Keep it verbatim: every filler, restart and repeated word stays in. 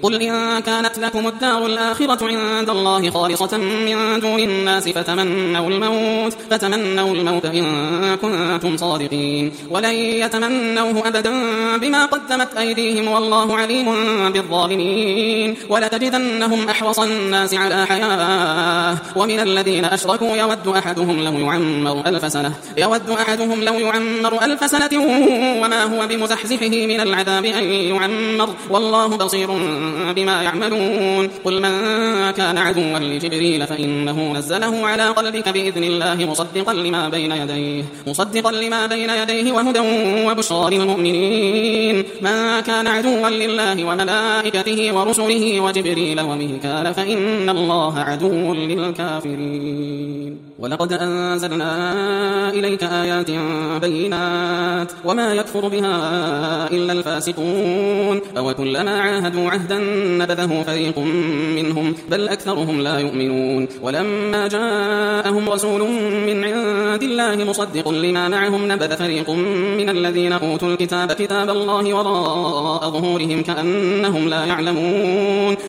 قل إن كانت لكم الدار الآخرة عند الله خالصة من دون الناس فتمنوا الموت فتمنوا الموت إن كنتم صادقين ولن يتمنوه أبدا بما قدمت أيديهم والله عليم بالظالمين ولتجدنهم أحرص الناس على حياة ومن الذين أشركوا يود أحدهم لو يعمر ألف سنة يود أحدهم لو يعمر ألف سنة وما هو بمزحزحه من العذاب أن يعمر والله بصير بما يعملون قل من كان عدوا لجبريل فإنه نزله على قلبك بإذن الله مصدقا لما بين يديه مصدقا لما بين يديه وهدى وبشرى للمؤمنين من كان عدوا لله وملائكته ورسله وجبريل وميكال فإن الله عدو للكافرين ولقد أنزلنا إليك آيات بينات وما يكفر بها إلا الفاسقون أو كلما عاهدوا عهدا نبذه فريق منهم بل أكثرهم لا يؤمنون ولما جاءهم رسول من عند الله مصدق لما معهم نبذ فريق من الذين أوتوا الكتاب كتاب الله وراء ظهورهم كأنهم لا يعلمون